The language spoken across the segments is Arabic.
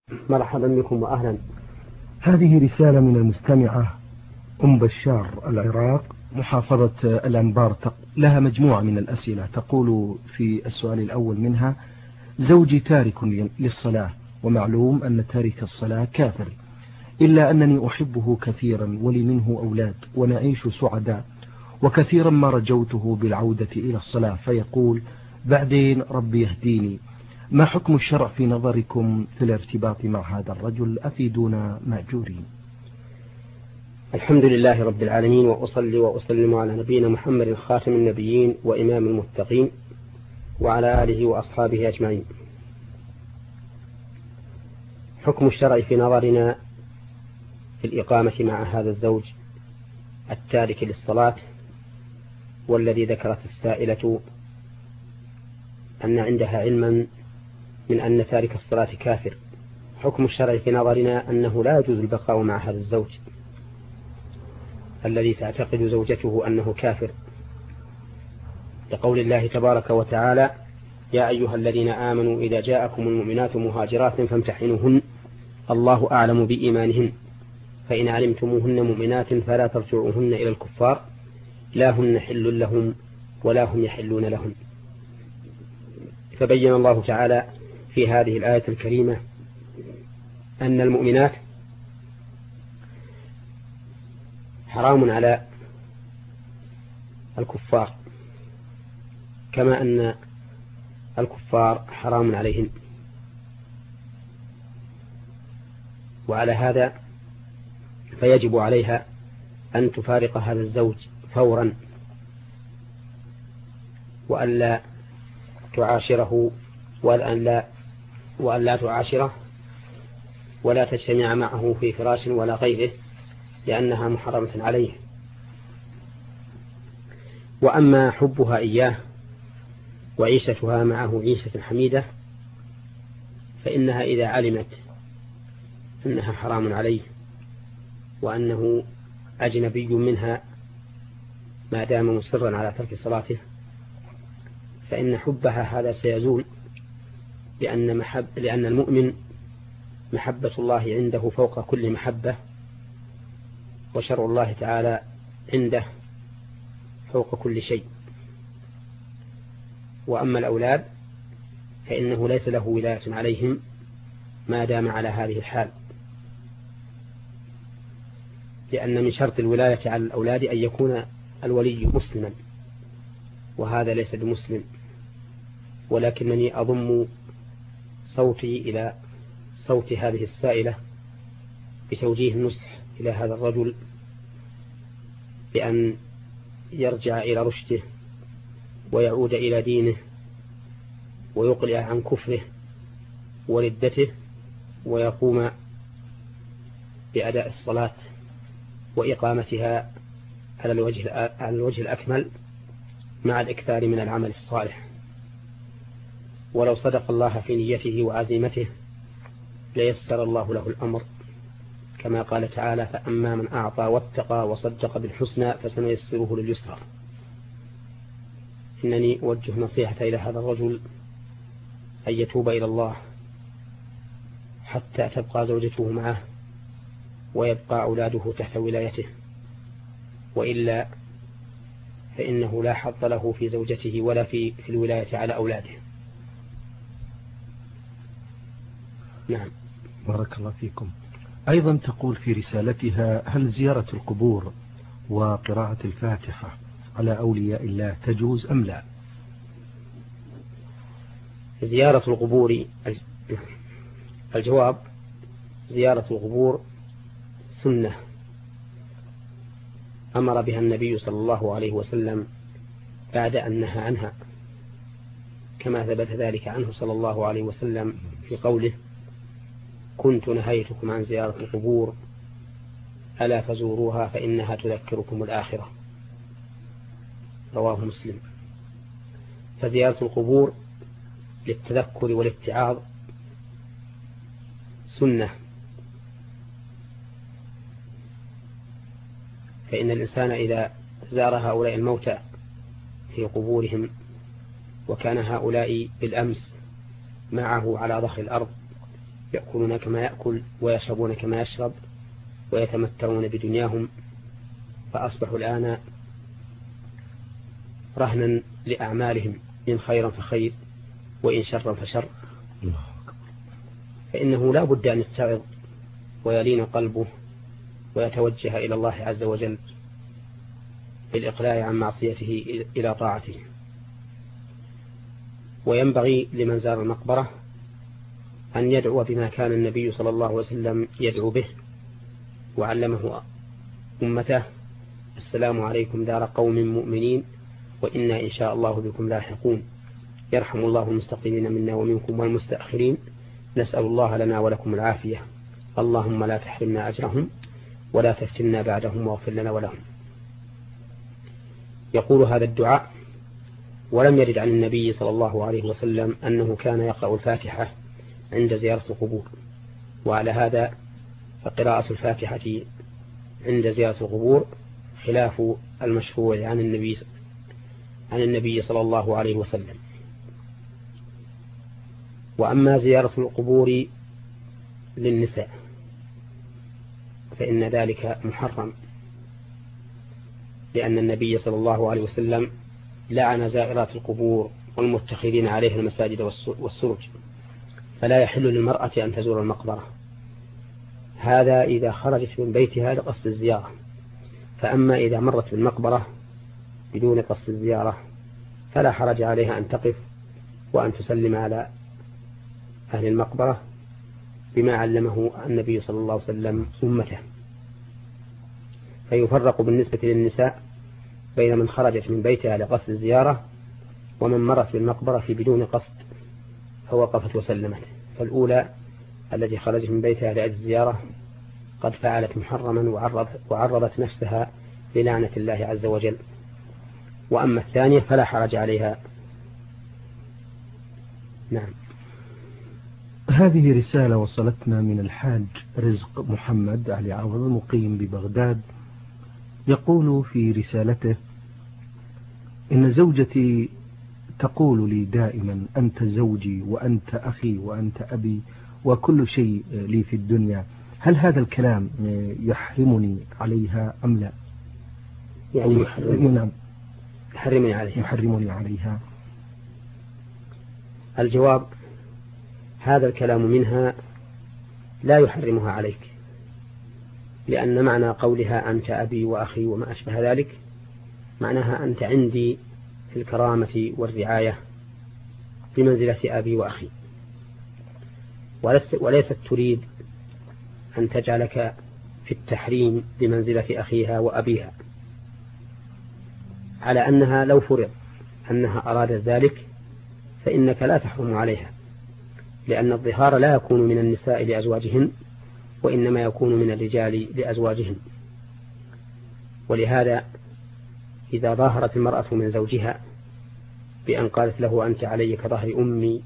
مرحبا بكم وأهلا. هذه رسالة من المستمعة أم بشار العراق، محافظة الأنبار، لها مجموعة من الأسئلة. تقول في السؤال الأول منها: زوجي تارك للصلاة، ومعلوم أن تارك الصلاة كافر، إلا أنني أحبه كثيرا ولي منه أولاد ونعيش سعداء، وكثيرا ما رجوته بالعودة إلى الصلاة فيقول بعدين ربي يهديني. ما حكم الشرع في نظركم في الارتباط مع هذا الرجل؟ أفيدونا مأجورين. الحمد لله رب العالمين، وأصلي وأسلم على نبينا محمد خاتم النبيين وإمام المتقين وعلى آله وأصحابه أجمعين. حكم الشرع في نظرنا في الإقامة مع هذا الزوج التارك للصلاة، والذي ذكرت السائلة أن عندها علما من أن تارك الصلاة كافر. حكم الشرع في نظرنا أنه لا يجوز البقاء مع هذا الزوج الذي تعتقد زوجته أنه كافر، لقول الله تبارك وتعالى: يا أيها الذين آمنوا إذا جاءكم المؤمنات مهاجرات فامتحنوهن الله أعلم بإيمانهن فإن علمتموهن مؤمنات فلا ترجعوهن إلى الكفار لا هن حل لهم ولا هم يحلون لهم. فبين الله تعالى في هذه الآية الكريمة أن المؤمنات حرام على الكفار، كما أن الكفار حرام عليهم. وعلى هذا فيجب عليها أن تفارق هذا الزوج فورا، وأن تعاشره وأن لا تعاشره ولا تجتمع معه في فراش ولا غيره، لأنها محرمة عليه. وأما حبها إياه وعيشتها معه عيشة حميدة فإنها إذا علمت أنها حرام عليه وأنه أجنبي منها ما دام مصرا على ترك صلاته فإن حبها هذا سيزول، لأن المؤمن محبة الله عنده فوق كل محبة، وشرع الله تعالى عنده فوق كل شيء. وأما الأولاد فإنه ليس له ولاية عليهم ما دام على هذه الحال، لأن من شرط الولاية على الأولاد أن يكون الولي مسلما، وهذا ليس بمسلم. ولكنني أضم صوتي إلى صوت هذه السائلة بتوجيه النصح إلى هذا الرجل بأن يرجع إلى رشده ويعود إلى دينه ويقلع عن كفره وردته ويقوم بأداء الصلاة وإقامتها على الوجه الأكمل مع الإكثار من العمل الصالح. ولو صدق الله في نيته وعزيمته ليسر الله له الأمر، كما قال تعالى: فأما من أعطى واتقى وصدق بالحسنى فسنيسره لليسرى. إنني أوجه نصيحة إلى هذا الرجل أن يتوب إلى الله حتى تبقى زوجته معه ويبقى أولاده تحت ولايته، وإلا فإنه لا حظ له في زوجته ولا في الولاية على أولاده. نعم. بارك الله فيكم. أيضا تقول في رسالتها: هل زيارة القبور وقراءة الفاتحة على أولياء الله تجوز أم لا؟ زيارة القبور، الجواب: زيارة القبور سنة أمر بها النبي صلى الله عليه وسلم بعد أن نهى عنها، كما ثبت ذلك عنه صلى الله عليه وسلم في قوله: كنت نهيتكم عن زيارة القبور ألا فزوروها فإنها تذكركم الآخرة، رواه مسلم. فزيارة القبور للتذكر والاتعاظ سنة، فإن الإنسان إذا زار هؤلاء الموتى في قبورهم وكان هؤلاء بالأمس معه على ظهر الأرض يأكلون كما يأكل ويشربون كما يشرب ويتمتعون بدنياهم، فأصبحوا الآن رهنا لأعمالهم، إن خيرا فخير وإن شرا فشر. فإنه لا بد أن يتعظ ويلين قلبه ويتوجه إلى الله عز وجل بالإقلاع عن معصيته إلى طاعته. وينبغي لمن زار المقبرة أن يدعو بما كان النبي صلى الله عليه وسلم يدعو به وعلمه أمته: السلام عليكم دار قوم مؤمنين وإنا إن شاء الله بكم لاحقون، يرحم الله المستقدمين منا ومنكم والمستأخرين، نسأل الله لنا ولكم العافية، اللهم لا تحرمنا أجرهم ولا تفتنا بعدهم واغفر لنا ولهم. يقول هذا الدعاء، ولم يرد عن النبي صلى الله عليه وسلم أنه كان يقرأ الفاتحة عند زيارة القبور، وعلى هذا فقراءة الفاتحة عند زيارة القبور خلاف المشروع عن النبي صلى الله عليه وسلم. وأما زيارة القبور للنساء فإن ذلك محرم، لأن النبي صلى الله عليه وسلم لعن زائرات القبور والمتخذين عليها المساجد والسرج، فلا يحل للمرأة أن تزور المقبرة، هذا إذا خرجت من بيتها لقصد الزيارة. فأما إذا مرت بالمقبرة بدون قصد الزيارة فلا حرج عليها أن تقف وأن تسلم على أهل المقبرة بما علمه النبي صلى الله عليه وسلم أمته. فيفرق بالنسبة للنساء بين من خرجت من بيتها لقصد الزيارة ومن مرت بالمقبرة بدون قصد فوقفت وسلمت. فالأولى التي خرجت من بيتها لأجل الزيارة قد فعلت محرما وعرضت نفسها للعنة الله عز وجل. وأما الثانية فلا حرج عليها. نعم. هذه رسالة وصلتنا من الحاج رزق محمد علي عوض المقيم ببغداد، يقول في رسالته: إن زوجتي تقول لي دائما: أنت زوجي وأنت أخي وأنت أبي وكل شيء لي في الدنيا، هل هذا الكلام يحرمني عليها أم لا؟ يعني يحرمني عليها. الجواب: هذا الكلام منها لا يحرمها عليك، لأن معنى قولها أنت أبي وأخي وما أشبه ذلك معناها أنت عندي في الكرامة والرعاية بمنزلة أبي وأخي، وليست تريد أن تجعلك في التحريم بمنزلة أخيها وأبيها، على أنها لو فرض أنها أرادت ذلك فإنك لا تحرم عليها، لأن الظهار لا يكون من النساء لأزواجهن وإنما يكون من الرجال لأزواجهن. ولهذا إذا ظاهرت المرأة من زوجها بأن قالت له أنت علي كظهر أمي،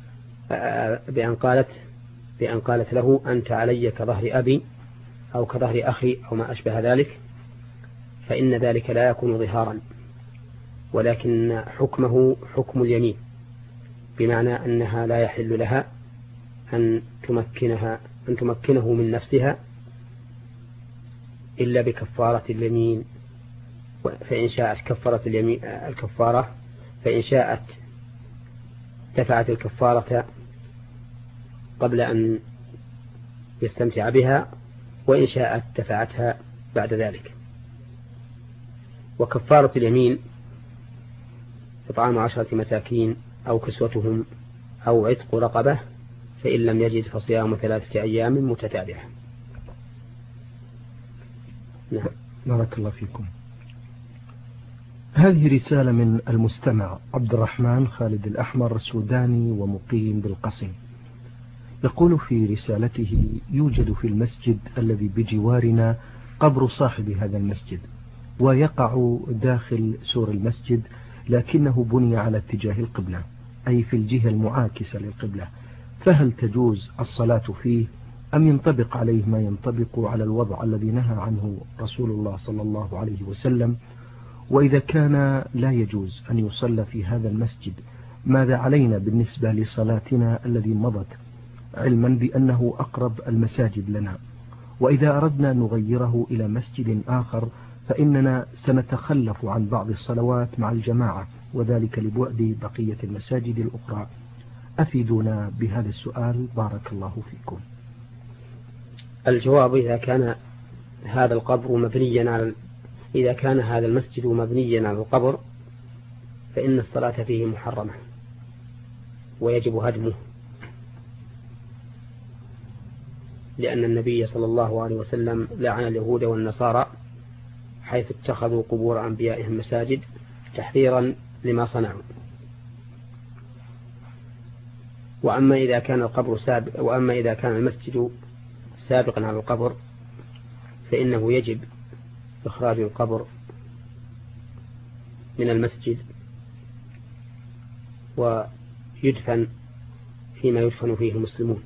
بأن قالت له أنت علي كظهر أبي أو كظهر أخي أو ما أشبه ذلك، فإن ذلك لا يكون ظهارا، ولكن حكمه حكم اليمين، بمعنى أنها لا يحل لها أن تمكنه من نفسها إلا بكفارة اليمين، فإن شاءت كفرت الكفارة، فإن شاءت دفعت الكفارة قبل أن يستمتع بها، وإن شاءت دفعتها بعد ذلك. وكفارة اليمين إطعام 10 مساكين أو كسوتهم أو عتق رقبة، فإن لم يجد فصيام 3 أيام متتابعة. نعم. بارك الله فيكم. هذه رسالة من المستمع عبد الرحمن خالد الأحمر السوداني ومقيم بالقصيم، يقول في رسالته: يوجد في المسجد الذي بجوارنا قبر صاحب هذا المسجد، ويقع داخل سور المسجد، لكنه بني على اتجاه القبلة، أي في الجهة المعاكسة للقبلة، فهل تجوز الصلاة فيه أم ينطبق عليه ما ينطبق على الوضع الذي نهى عنه رسول الله صلى الله عليه وسلم؟ وإذا كان لا يجوز أن يصلى في هذا المسجد، ماذا علينا بالنسبة لصلاتنا التي مضت علما بأنه أقرب المساجد لنا، وإذا أردنا أن نغيره إلى مسجد آخر فإننا سنتخلف عن بعض الصلوات مع الجماعة، وذلك لبعد بقية المساجد الأخرى. أفيدونا بهذا السؤال بارك الله فيكم. الجواب: إذا كان هذا المسجد مبنيا على القبر فإن الصلاة فيه محرمة ويجب هدمه، لأن النبي صلى الله عليه وسلم لعن اليهود والنصارى حيث اتخذوا قبور أنبيائهم مساجد تحذيرا لما صنعوا. وأما إذا كان المسجد سابقا على القبر فإنه يجب إخراج القبر من المسجد ويدفن فيما يدفن فيه المسلمون،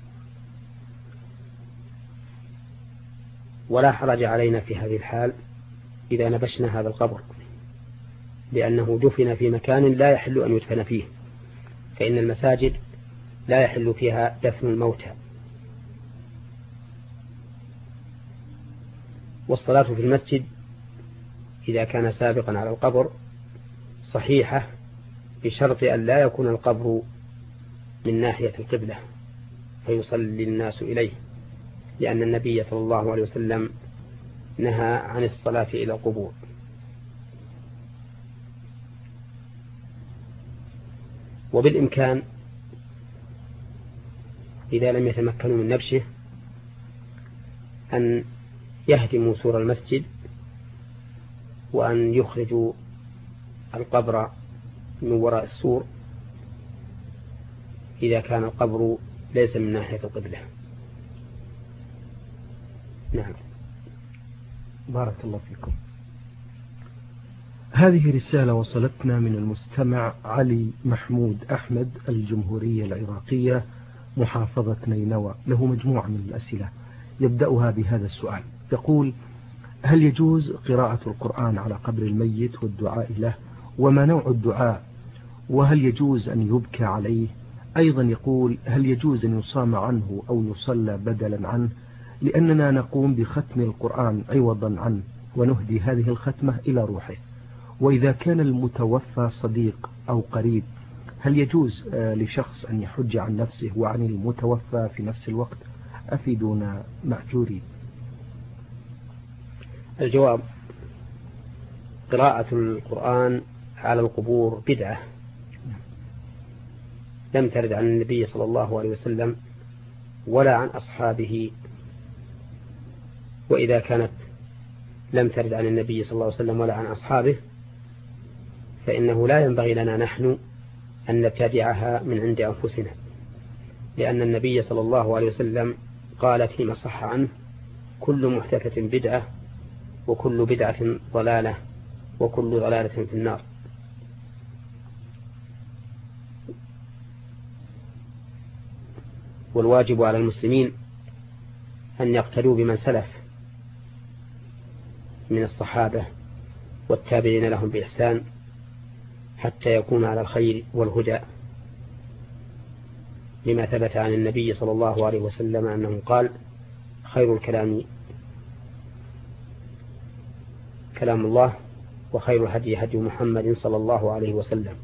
ولا حرج علينا في هذه الحال إذا نبشنا هذا القبر، لأنه دفن في مكان لا يحل أن يدفن فيه، فإن المساجد لا يحل فيها دفن الموتى. والصلاة في المسجد إذا كان سابقا على القبر صحيحة بشرط أن لا يكون القبر من ناحية القبلة فيصلي الناس إليه، لأن النبي صلى الله عليه وسلم نهى عن الصلاة إلى القبور. وبالإمكان إذا لم يتمكنوا من نبشه أن يهدموا سور المسجد وأن يخرجوا القبر من وراء السور إذا كان القبر ليس من ناحية القبلة. نعم. بارك الله فيكم. هذه رسالة وصلتنا من المستمع علي محمود أحمد، الجمهورية العراقية، محافظة نينوى. له مجموعة من الأسئلة يبدأها بهذا السؤال، يقول: هل يجوز قراءة القرآن على قبر الميت والدعاء له؟ وما نوع الدعاء؟ وهل يجوز أن يبكى عليه؟ أيضا يقول: هل يجوز أن يصام عنه أو يصلى بدلا عنه؟ لأننا نقوم بختم القرآن عوضا عنه ونهدي هذه الختمة إلى روحه. وإذا كان المتوفى صديق أو قريب هل يجوز لشخص أن يحج عن نفسه وعن المتوفى في نفس الوقت؟ أفيدونا مأجورين. الجواب: قراءة القرآن على القبور بدعة لم ترد عن النبي صلى الله عليه وسلم ولا عن أصحابه. وإذا كانت لم ترد عن النبي صلى الله عليه وسلم ولا عن أصحابه فإنه لا ينبغي لنا نحن أن نبتدعها من عند أنفسنا، لأن النبي صلى الله عليه وسلم قال فيما صح عنه: كل محدثة بدعة وكل بدعة ضلالة وكل ضلالة في النار. والواجب على المسلمين أن يقتدوا بمن سلف من الصحابة والتابعين لهم بإحسان حتى يكون على الخير والهدى، لما ثبت عن النبي صلى الله عليه وسلم أنه قال: خير الكلام كلام الله وخير الهدي هدي محمد صلى الله عليه وسلم.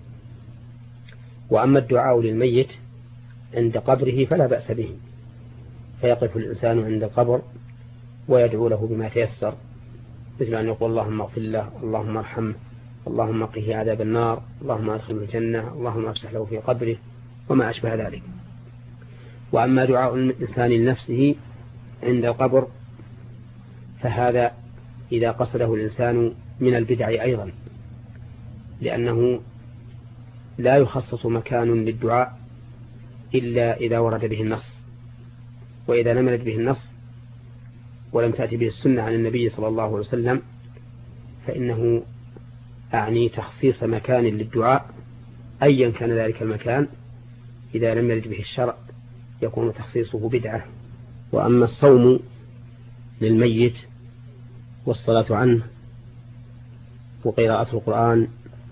وأما الدعاء للميت عند قبره فلا بأس به، فيقف الإنسان عند القبر ويدعو له بما تيسر، مثل أن يقول: اللهم اغفر له، اللهم ارحمه، اللهم قه عذاب النار، اللهم ادخله الجنة، اللهم افسح له في قبره، وما أشبه ذلك. وأما دعاء الإنسان لنفسه عند القبر فهذا إذا قصده الإنسان من البدع أيضا، لأنه لا يخصص مكان للدعاء إلا إذا ورد به النص، وإذا لم يرد به النص ولم تأتي به السنة عن النبي صلى الله عليه وسلم فإنه أعني تخصيص مكان للدعاء أيا كان ذلك المكان، إذا لم يرد به الشرع يكون تخصيصه بدعة. وأما الصوم للميت والصلاة عنه وقراءة القرآن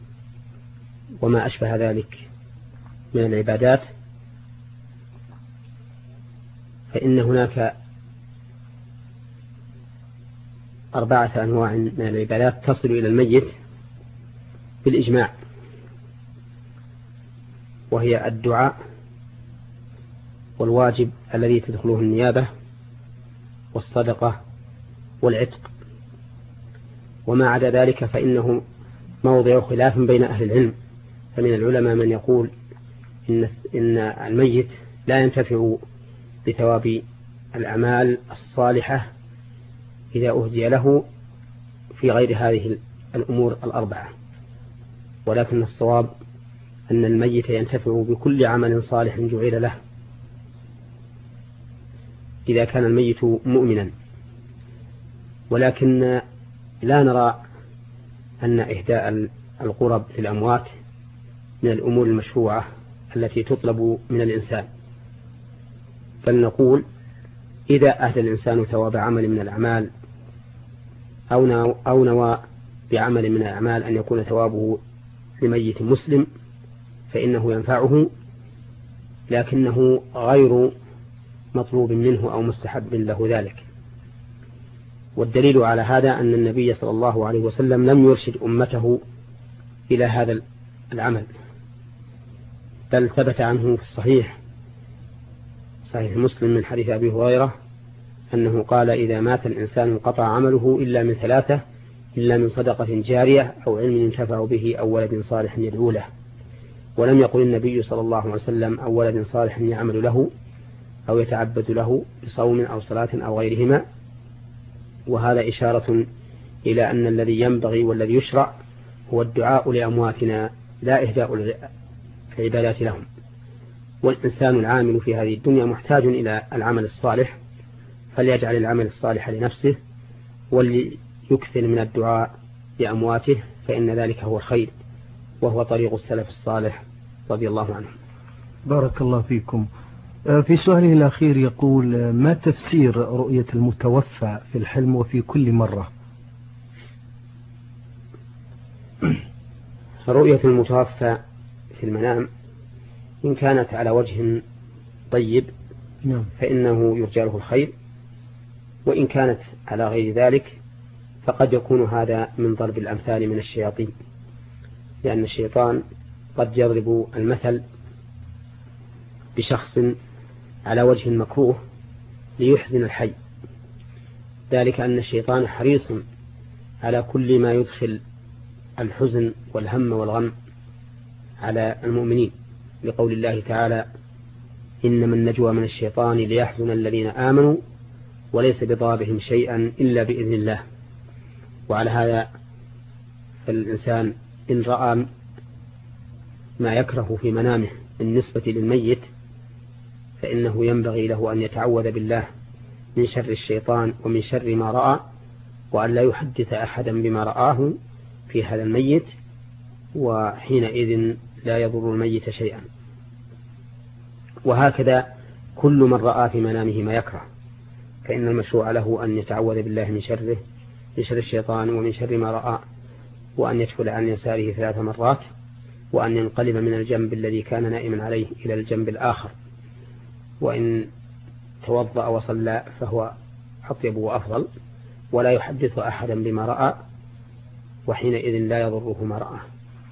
وما أشبه ذلك من العبادات فإن هناك 4 أنواع من العبادات تصل إلى الميت بالإجماع، وهي الدعاء، والواجب الذي تدخله النيابة، والصدقة، والعتق. وما عدا ذلك فإنه موضع خلاف بين أهل العلم، فمن العلماء من يقول إن الميت لا ينتفع بثواب الأعمال الصالحة إذا أهدي له في غير هذه الأمور 4، ولكن الصواب أن الميت ينتفع بكل عمل صالح جعل له إذا كان الميت مؤمنا. ولكن لا نرى أن إهداء القرب للأموات من الأمور المشروعة التي تطلب من الإنسان، بل نقول إذا أهدى الإنسان ثواب عمل من الأعمال أو نوى بعمل من الأعمال أن يكون ثوابه لميت مسلم فإنه ينفعه، لكنه غير مطلوب منه أو مستحب له ذلك. والدليل على هذا أن النبي صلى الله عليه وسلم لم يرشد أمته إلى هذا العمل، بل ثبت عنه في صحيح مسلم من حديث أبي هريرة أنه قال: إذا مات الإنسان انقطع عمله إلا من 3، إلا من صدقة جارية أو علم ينتفع به أو ولد صالح يدعو له. ولم يقل النبي صلى الله عليه وسلم أو ولد صالح يعمل له أو يتعبد له بصوم أو صلاة أو غيرهما. وهذا إشارة إلى أن الذي ينبغي والذي يشرع هو الدعاء لأمواتنا، لا إهداء العبادات لهم. والإنسان العامل في هذه الدنيا محتاج إلى العمل الصالح، فليجعل العمل الصالح لنفسه وليكثر من الدعاء لأمواته، فإن ذلك هو الخير، وهو طريق السلف الصالح رضي الله عنهم. بارك الله فيكم. في سؤاله الأخير يقول: ما تفسير رؤية المتوفى في الحلم وفي كل مرة؟ رؤية المتوفى في المنام إن كانت على وجه طيب فإنه يرجى له الخير، وإن كانت على غير ذلك فقد يكون هذا من ضرب الأمثال من الشياطين، لأن الشيطان قد يضرب المثل بشخص على وجه مكروه ليحزن الحي، ذلك أن الشيطان حريص على كل ما يدخل الحزن والهم والغم على المؤمنين، لقول الله تعالى: إنما النجوى من الشيطان ليحزن الذين آمنوا وليس بضارهم شيئا إلا بإذن الله. وعلى هذا فالإنسان إن رأى ما يكره في منامه بالنسبة للميت فإنه ينبغي له أن يتعوذ بالله من شر الشيطان ومن شر ما رأى، وأن لا يحدث أحدا بما رآه في هذا الميت، وحينئذ لا يضر الميت شيئا. وهكذا كل من رأى في منامه ما يكره فإن المشروع له أن يتعوذ بالله من شر الشيطان ومن شر ما رأى، وأن يدخل عن يساره 3 مرات، وأن ينقلب من الجنب الذي كان نائما عليه إلى الجنب الآخر، وإن توضأ وصلى فهو أطيب وأفضل، ولا يحدث أحدا بما رأى، وحينئذ لا يضره ما رأى.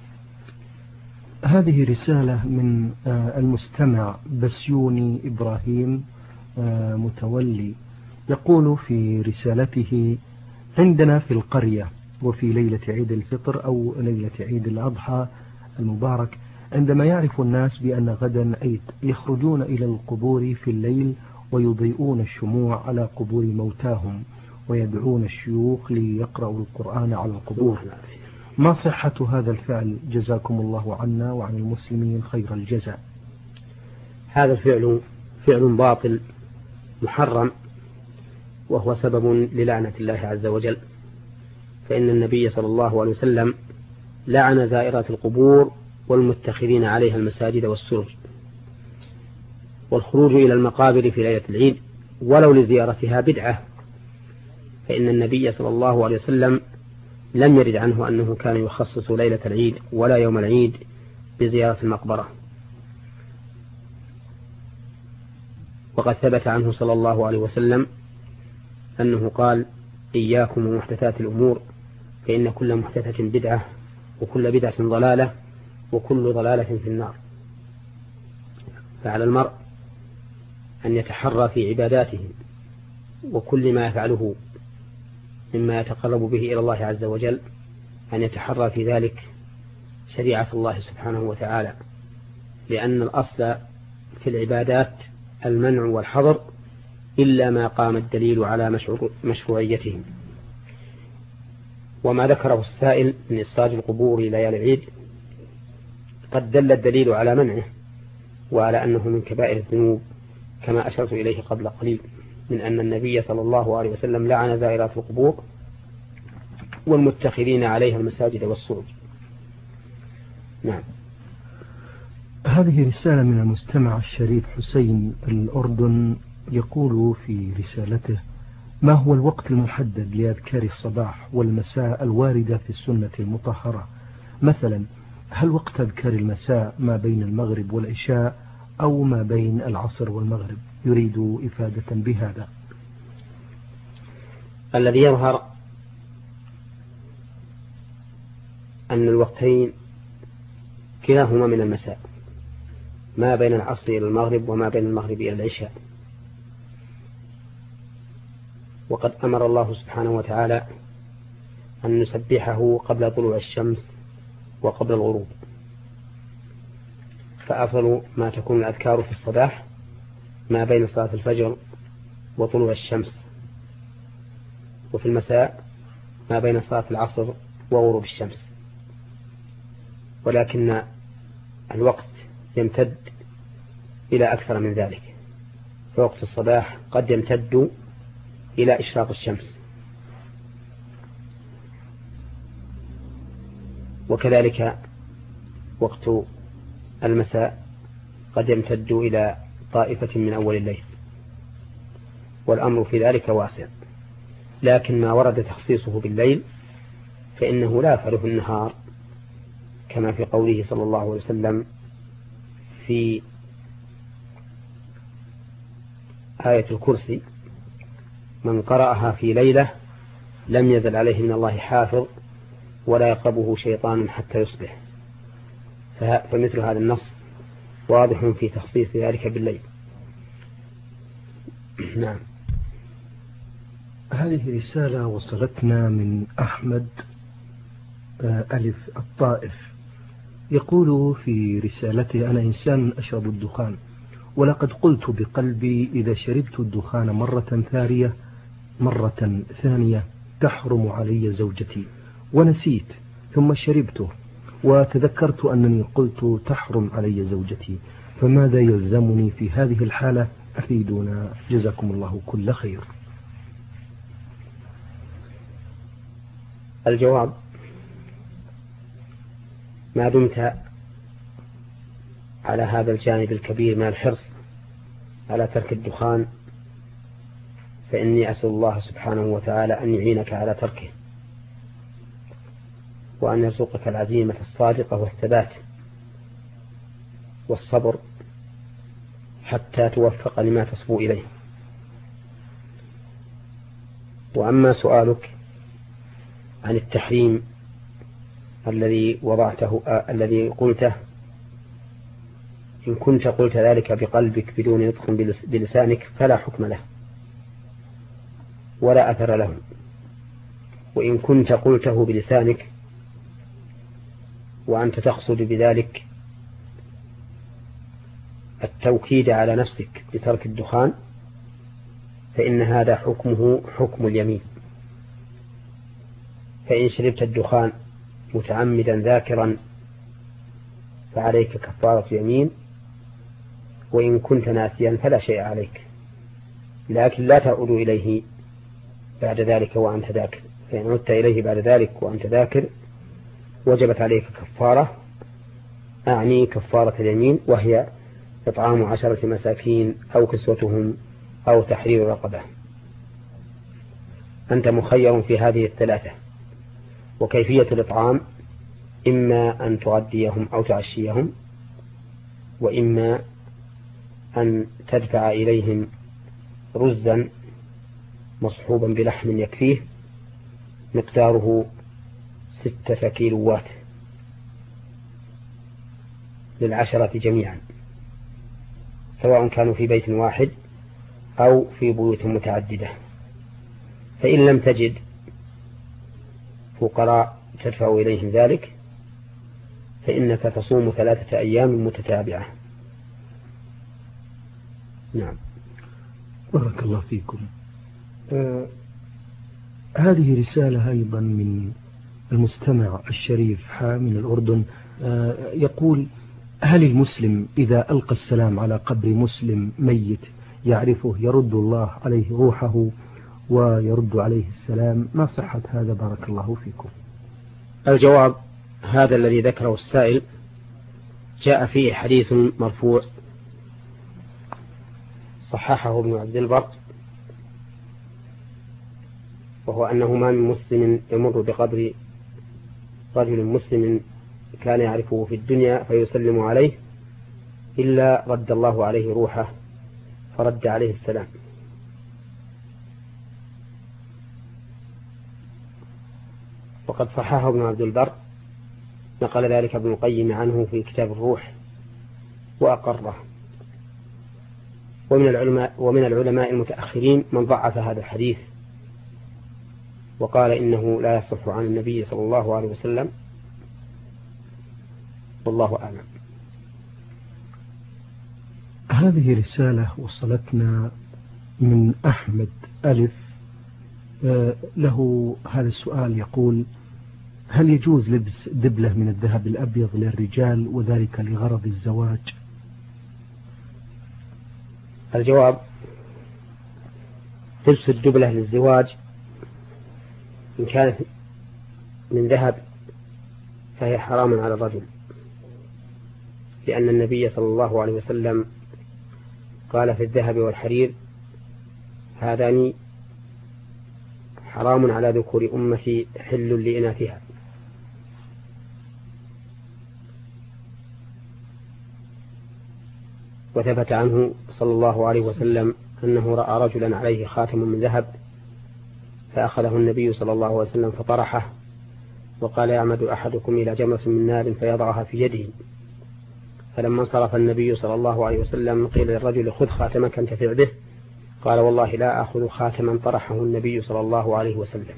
هذه رسالة من المستمع بسيوني إبراهيم متولي، يقول في رسالته: عندنا في القرية وفي ليلة عيد الفطر أو ليلة عيد الأضحى المبارك، عندما يعرف الناس بأن غدا عيد يخرجون إلى القبور في الليل ويضيئون الشموع على قبور موتاهم ويدعون الشيوخ ليقرأوا القرآن على القبور. ما صحة هذا الفعل؟ جزاكم الله عنا وعن المسلمين خير الجزاء. هذا الفعل فعل باطل محرم، وهو سبب للعنة الله عز وجل، فإن النبي صلى الله عليه وسلم لعن زائرات القبور والمتخذين عليها المساجد والسرج. والخروج إلى المقابر في ليلة العيد ولو لزيارتها بدعة، فإن النبي صلى الله عليه وسلم لم يرد عنه أنه كان يخصص ليلة العيد ولا يوم العيد بزيارة المقبرة. وقد ثبت عنه صلى الله عليه وسلم أنه قال: إياكم ومحدثات الأمور، فإن كل محدثة بدعة، وكل بدعة ضلالة، وكل ضلالة في النار. فعلى المرء أن يتحرى في عباداته وكل ما يفعله مما يتقرب به إلى الله عز وجل، أن يتحرى في ذلك شريعة الله سبحانه وتعالى، لأن الأصل في العبادات المنع والحظر إلا ما قام الدليل على مشروعيته. وما ذكره السائل من إصلاج القبور ليالي العيد قد دل الدليل على منعه، وعلى أنه من كبائر الذنوب، كما أشرت إليه قبل قليل من أن النبي صلى الله عليه وسلم لعن زائرات القبور والمتخذين عليها المساجد والسرج. نعم. هذه رسالة من المستمع الشريف حسين الأردن، يقول في رسالته: ما هو الوقت المحدد لأذكار الصباح والمساء الواردة في السنة المطهرة؟ مثلا هل وقت أذكار المساء ما بين المغرب والعشاء أو ما بين العصر والمغرب؟ يريد إفادة بهذا. الذي يظهر أن الوقتين كلاهما من المساء، ما بين العصر إلى المغرب وما بين المغرب إلى العشاء. وقد أمر الله سبحانه وتعالى أن نسبحه قبل طلوع الشمس وقبل الغروب، فأفضل ما تكون الأذكار في الصباح ما بين صلاة الفجر وطلوع الشمس، وفي المساء ما بين صلاة العصر وغروب الشمس. ولكن الوقت يمتد إلى أكثر من ذلك، فوقت الصباح قد يمتد إلى إشراق الشمس، وكذلك وقت المساء قد يمتد إلى طائفة من أول الليل، والأمر في ذلك واسع. لكن ما ورد تخصيصه بالليل فإنه لا يفعله النهار، كما في قوله صلى الله عليه وسلم في آية الكرسي: من قرأها في ليلة لم يزل عليه من الله حافظ ولا يقربه شيطان حتى يصبح. فمثل هذا النص واضح في تخصيص ذلك بالليل. نعم. هذه رسالة وصلتنا من أحمد ألف الطائف، يقول في رسالته: أنا إنسان أشرب الدخان، ولقد قلت بقلبي إذا شربت الدخان مرة ثانية تحرم علي زوجتي، ونسيت ثم شربته وتذكرت أنني قلت تحرم علي زوجتي، فماذا يلزمني في هذه الحالة؟ أفيدونا جزاكم الله كل خير. الجواب: ما دمت على هذا الجانب الكبير من الحرص على ترك الدخان فإني أسأل الله سبحانه وتعالى أن يعينك على تركه، وأن يرزقك العزيمة الصادقة والثبات والصبر حتى توفق لما تصبو إليه. وأما سؤالك عن التحريم الذي قلته، إن كنت قلت ذلك بقلبك بدون نطق بلسانك فلا حكم له ولا أثر له، وإن كنت قلته بلسانك وأنت تقصد بذلك التوكيد على نفسك بترك الدخان فإن هذا حكمه حكم اليمين. فإن شربت الدخان متعمدا ذاكرا فعليك كفارة يمين، وإن كنت ناسيا فلا شيء عليك، لكن لا تعود إليه بعد ذلك وأنت ذاكر. فإن عدت إليه بعد ذلك وأنت ذاكر وجبت عليك كفارة، أعني كفارة اليمين، وهي إطعام 10 مساكين أو كسوتهم أو تحرير رقبة. أنت مخير في هذه الثلاثة، وكيفية الإطعام إما أن تغديهم أو تعشيهم، وإما أن تدفع إليهم رزا مصحوبا بلحم يكفيه مقداره 6 كيلوات لل10 جميعا، سواء كانوا في بيت واحد أو في بيوت متعددة. فإن لم تجد فقراء تدفع إليهم ذلك فإنك تصوم 3 أيام متتابعة. نعم. بارك الله فيكم. هذه رسالة أيضا من المستمع الشريف من الأردن، يقول: هل المسلم إذا ألقى السلام على قبر مسلم ميت يعرفه يرد الله عليه روحه ويرد عليه السلام؟ ما صحة هذا بارك الله فيكم؟ الجواب: هذا الذي ذكره السائل جاء فيه حديث مرفوع صححه ابن عبد البر، وهو أنه ما من مسلم يمر بقبر رجل مسلم كان يعرفه في الدنيا فيسلم عليه إلا رد الله عليه روحه فرد عليه السلام. وقد صححه ابن عبد البر، نقل ذلك ابن القيم عنه في كتاب الروح وأقره. ومن العلماء المتأخرين من ضعف هذا الحديث وقال إنه لا يصح عن النبي صلى الله عليه وسلم، والله أعلم. هذه رسالة وصلتنا من أحمد ألف، له هذا السؤال يقول: هل يجوز لبس دبلة من الذهب الأبيض للرجال وذلك لغرض الزواج؟ الجواب: لبس الدبلة للزواج إن كانت من ذهب فهي حرام على الرجل، لأن النبي صلى الله عليه وسلم قال في الذهب والحرير: هذان حرام على ذكور أمتي حل لإناثها. وثبت عنه صلى الله عليه وسلم أنه رأى رجلا عليه خاتم من ذهب فأخذه النبي صلى الله عليه وسلم فطرحه وقال: يعمد أحدكم إلى جمرة من نار فيضعها في يده. فلما انصرف النبي صلى الله عليه وسلم قيل للرجل: خذ خاتمك تنتفع به. قال: والله لا أخذ خاتما طرحه النبي صلى الله عليه وسلم.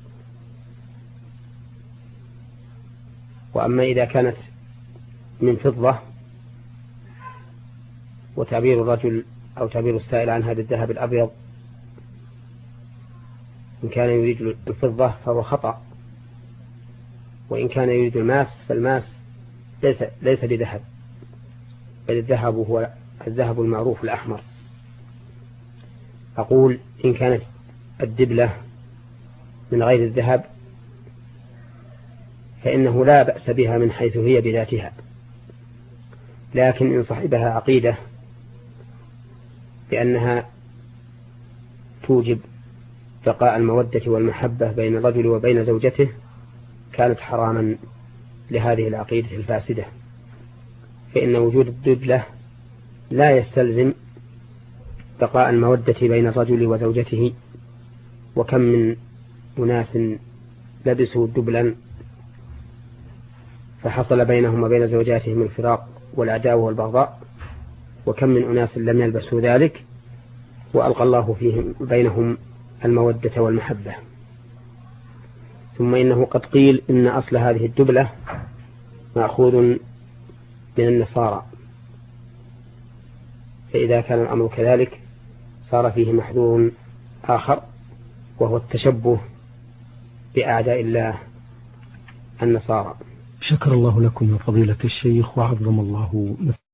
وأما إذا كانت من فضة، وتعبير الرجل أو تعبير السائل عن هذا الذهب الأبيض إن كان يريد الفضة فهو خطأ، وإن كان يريد الماس فالماس ليس بذهب، بل الذهب هو الذهب المعروف الأحمر. أقول: إن كانت الدبلة من غير الذهب فإنه لا بأس بها من حيث هي بذاتها، لكن إن صاحبها عقيدة بأنها توجب بقاء المودة والمحبة بين الرجل وبين زوجته كانت حراما لهذه العقيدة الفاسدة، فإن وجود الدبلة لا يستلزم بقاء المودة بين الرجل وزوجته. وكم من أناس لبسوا دبلا فحصل بينهم وبين زوجاتهم الفراق والعداوة والبغضاء، وكم من أناس لم يلبسوا ذلك وألقى الله فيهم بينهم المودة والمحبة. ثم إنه قد قيل إن أصل هذه الدبلة مأخوذ من النصارى، فإذا كان الأمر كذلك صار فيه محذور آخر، وهو التشبه بأعداء الله النصارى. شكر الله لكم يا فضيلة الشيخ وعظم الله